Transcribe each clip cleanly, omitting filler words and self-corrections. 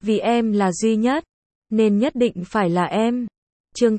Vì em là duy nhất, nên nhất định phải là em. Chương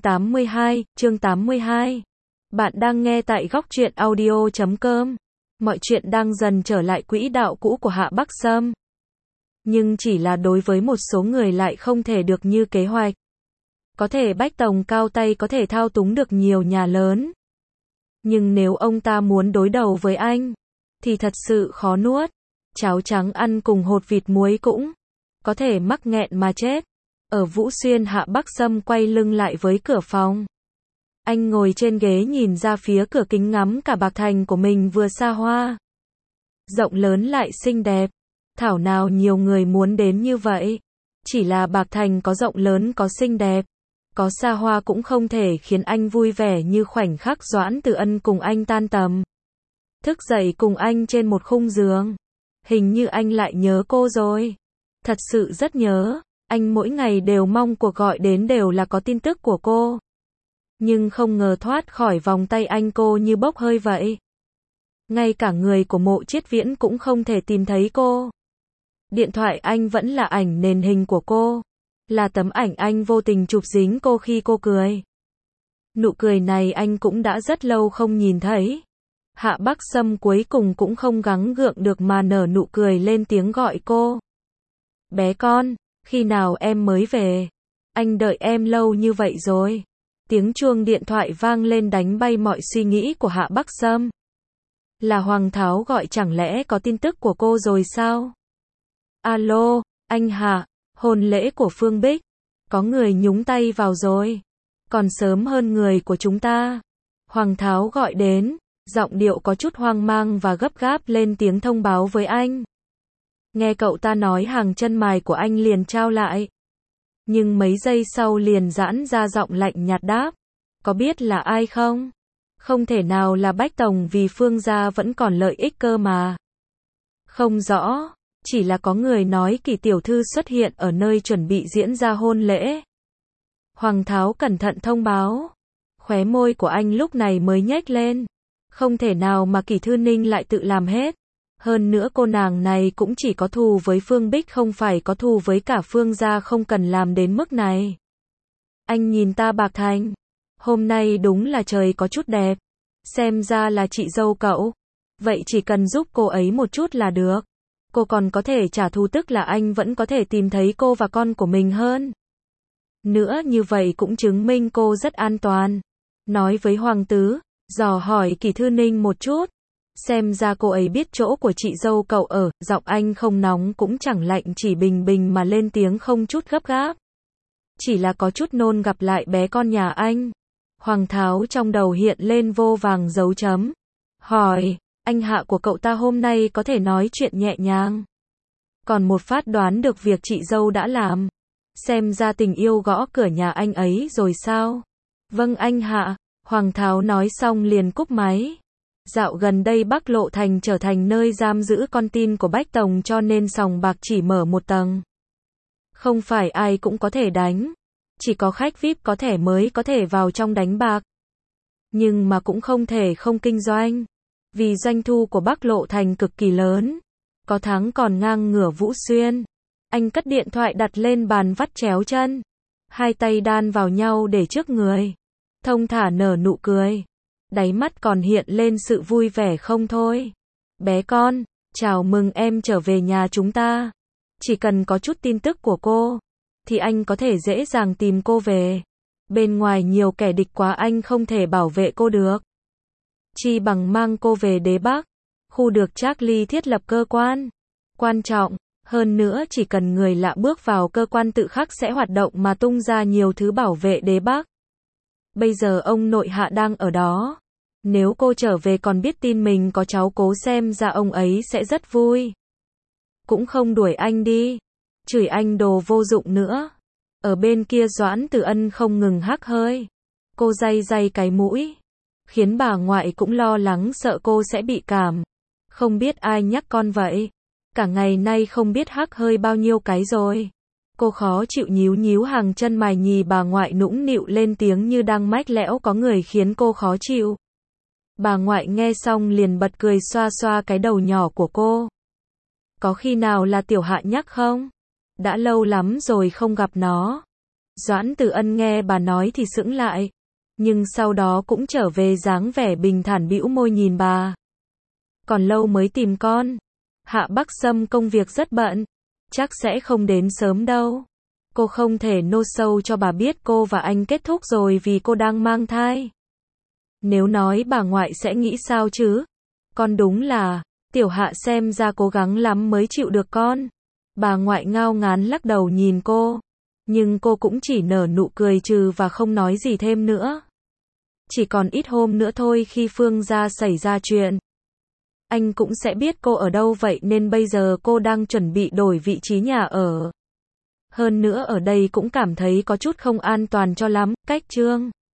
82. Bạn đang nghe tại góc truyện audio.com. Mọi chuyện đang dần trở lại quỹ đạo cũ của Hạ Bắc Sâm. Nhưng chỉ là đối với một số người lại không thể được như kế hoạch. Có thể Bách Tòng cao tay có thể thao túng được nhiều nhà lớn. Nhưng nếu ông ta muốn đối đầu với anh, thì thật sự khó nuốt. Cháo trắng ăn cùng hột vịt muối cũng có thể mắc nghẹn mà chết. Ở Vũ Xuyên, Hạ Bắc Sâm quay lưng lại với cửa phòng. Anh ngồi trên ghế nhìn ra phía cửa kính ngắm cả Bạc Thành của mình vừa xa hoa. Rộng lớn lại xinh đẹp. Thảo nào nhiều người muốn đến như vậy. Chỉ là Bạc Thành có rộng lớn có xinh đẹp, có xa hoa cũng không thể khiến anh vui vẻ như khoảnh khắc Doãn Tử Ân cùng anh tan tầm. Thức dậy cùng anh trên một khung giường. Hình như anh lại nhớ cô rồi. Thật sự rất nhớ. Anh mỗi ngày đều mong cuộc gọi đến đều là có tin tức của cô. Nhưng không ngờ thoát khỏi vòng tay anh cô như bốc hơi vậy. Ngay cả người của Mộ Chiết Viễn cũng không thể tìm thấy cô. Điện thoại anh vẫn là ảnh nền hình của cô. Là tấm ảnh anh vô tình chụp dính cô khi cô cười. Nụ cười này anh cũng đã rất lâu không nhìn thấy. Hạ Bắc Sâm cuối cùng cũng không gắng gượng được mà nở nụ cười lên tiếng gọi cô. Bé con, khi nào em mới về? Anh đợi em lâu như vậy rồi. Tiếng chuông điện thoại vang lên đánh bay mọi suy nghĩ của Hạ Bắc Sâm. Là Hoàng Tháo gọi, chẳng lẽ có tin tức của cô rồi sao? Alo, anh Hạ, hôn lễ của Phương Bích. Có người nhúng tay vào rồi. Còn sớm hơn người của chúng ta. Hoàng Tháo gọi đến, giọng điệu có chút hoang mang và gấp gáp lên tiếng thông báo với anh. Nghe cậu ta nói, hàng chân mày của anh liền trao lại. Nhưng mấy giây sau liền giãn ra, giọng lạnh nhạt đáp. Có biết là ai không? Không thể nào là Bách Tòng, vì Phương gia vẫn còn lợi ích cơ mà. Không rõ, chỉ là có người nói Kỳ tiểu thư xuất hiện ở nơi chuẩn bị diễn ra hôn lễ. Hoàng Tháo cẩn thận thông báo. Khóe môi của anh lúc này mới nhếch lên. Không thể nào mà Kỳ Thư Ninh lại tự làm hết. Hơn nữa cô nàng này cũng chỉ có thù với Phương Bích, không phải có thù với cả Phương gia, không cần làm đến mức này. Anh nhìn ta, Bạc Thành. Hôm nay đúng là trời có chút đẹp. Xem ra là chị dâu cậu. Vậy chỉ cần giúp cô ấy một chút là được. Cô còn có thể trả thù, tức là anh vẫn có thể tìm thấy cô và con của mình hơn. Nữa như vậy cũng chứng minh cô rất an toàn. Nói với Hoàng Tứ, dò hỏi Kỳ Thư Ninh một chút. Xem ra cô ấy biết chỗ của chị dâu cậu ở. Giọng anh không nóng cũng chẳng lạnh, chỉ bình bình mà lên tiếng, không chút gấp gáp. Chỉ là có chút nôn gặp lại bé con nhà anh. Hoàng Tháo trong đầu hiện lên vô vàng dấu chấm. Hỏi, anh Hạ của cậu ta hôm nay có thể nói chuyện nhẹ nhàng. Còn một phát đoán được việc chị dâu đã làm. Xem ra tình yêu gõ cửa nhà anh ấy rồi sao? Vâng anh Hạ. Hoàng Tháo nói xong liền cúp máy. Dạo gần đây Bắc Lộ Thành trở thành nơi giam giữ con tin của Bách Tòng, cho nên sòng bạc chỉ mở một tầng. Không phải ai cũng có thể đánh. Chỉ có khách VIP có thẻ mới có thể vào trong đánh bạc. Nhưng mà cũng không thể không kinh doanh. Vì doanh thu của Bắc Lộ Thành cực kỳ lớn. Có tháng còn ngang ngửa Vũ Xuyên. Anh cất điện thoại đặt lên bàn, vắt chéo chân. Hai tay đan vào nhau để trước người. Thông thả nở nụ cười. Đáy mắt còn hiện lên sự vui vẻ không thôi. Bé con, chào mừng em trở về nhà chúng ta. Chỉ cần có chút tin tức của cô, thì anh có thể dễ dàng tìm cô về. Bên ngoài nhiều kẻ địch quá, anh không thể bảo vệ cô được. Chi bằng mang cô về Đế Bắc, khu được Charlie thiết lập cơ quan quan trọng. Hơn nữa chỉ cần người lạ bước vào cơ quan tự khắc sẽ hoạt động mà tung ra nhiều thứ bảo vệ Đế Bắc. Bây giờ ông nội Hạ đang ở đó. Nếu cô trở về còn biết tin mình có cháu cố, xem ra ông ấy sẽ rất vui. Cũng không đuổi anh đi, chửi anh đồ vô dụng nữa. Ở bên kia Doãn Tử Ân không ngừng hắc hơi. Cô day day cái mũi, khiến bà ngoại cũng lo lắng sợ cô sẽ bị cảm. Không biết ai nhắc con vậy. Cả ngày nay không biết hắc hơi bao nhiêu cái rồi. Cô khó chịu nhíu nhíu hàng chân mày, nhìn bà ngoại nũng nịu lên tiếng như đang mách lẻo có người khiến cô khó chịu. Bà ngoại nghe xong liền bật cười, xoa xoa cái đầu nhỏ của cô. Có khi nào là Tiểu Hạ nhắc không? đã lâu lắm rồi không gặp nó. Doãn Tử Ân nghe bà nói thì sững lại, nhưng sau đó cũng trở về dáng vẻ bình thản bĩu môi nhìn bà. Còn lâu mới tìm con. Hạ Bắc Sâm công việc rất bận, chắc sẽ không đến sớm đâu. Cô không thể nô sâu cho bà biết cô và anh kết thúc rồi vì cô đang mang thai. Nếu nói bà ngoại sẽ nghĩ sao chứ? Con đúng là, Tiểu Hạ xem ra cố gắng lắm mới chịu được con. Bà ngoại ngao ngán lắc đầu nhìn cô, nhưng cô cũng chỉ nở nụ cười trừ và không nói gì thêm nữa. Chỉ còn ít hôm nữa thôi khi Phương gia xảy ra chuyện, anh cũng sẽ biết cô ở đâu, vậy nên bây giờ cô đang chuẩn bị đổi vị trí nhà ở. Hơn nữa ở đây cũng cảm thấy có chút không an toàn cho lắm, cách Trương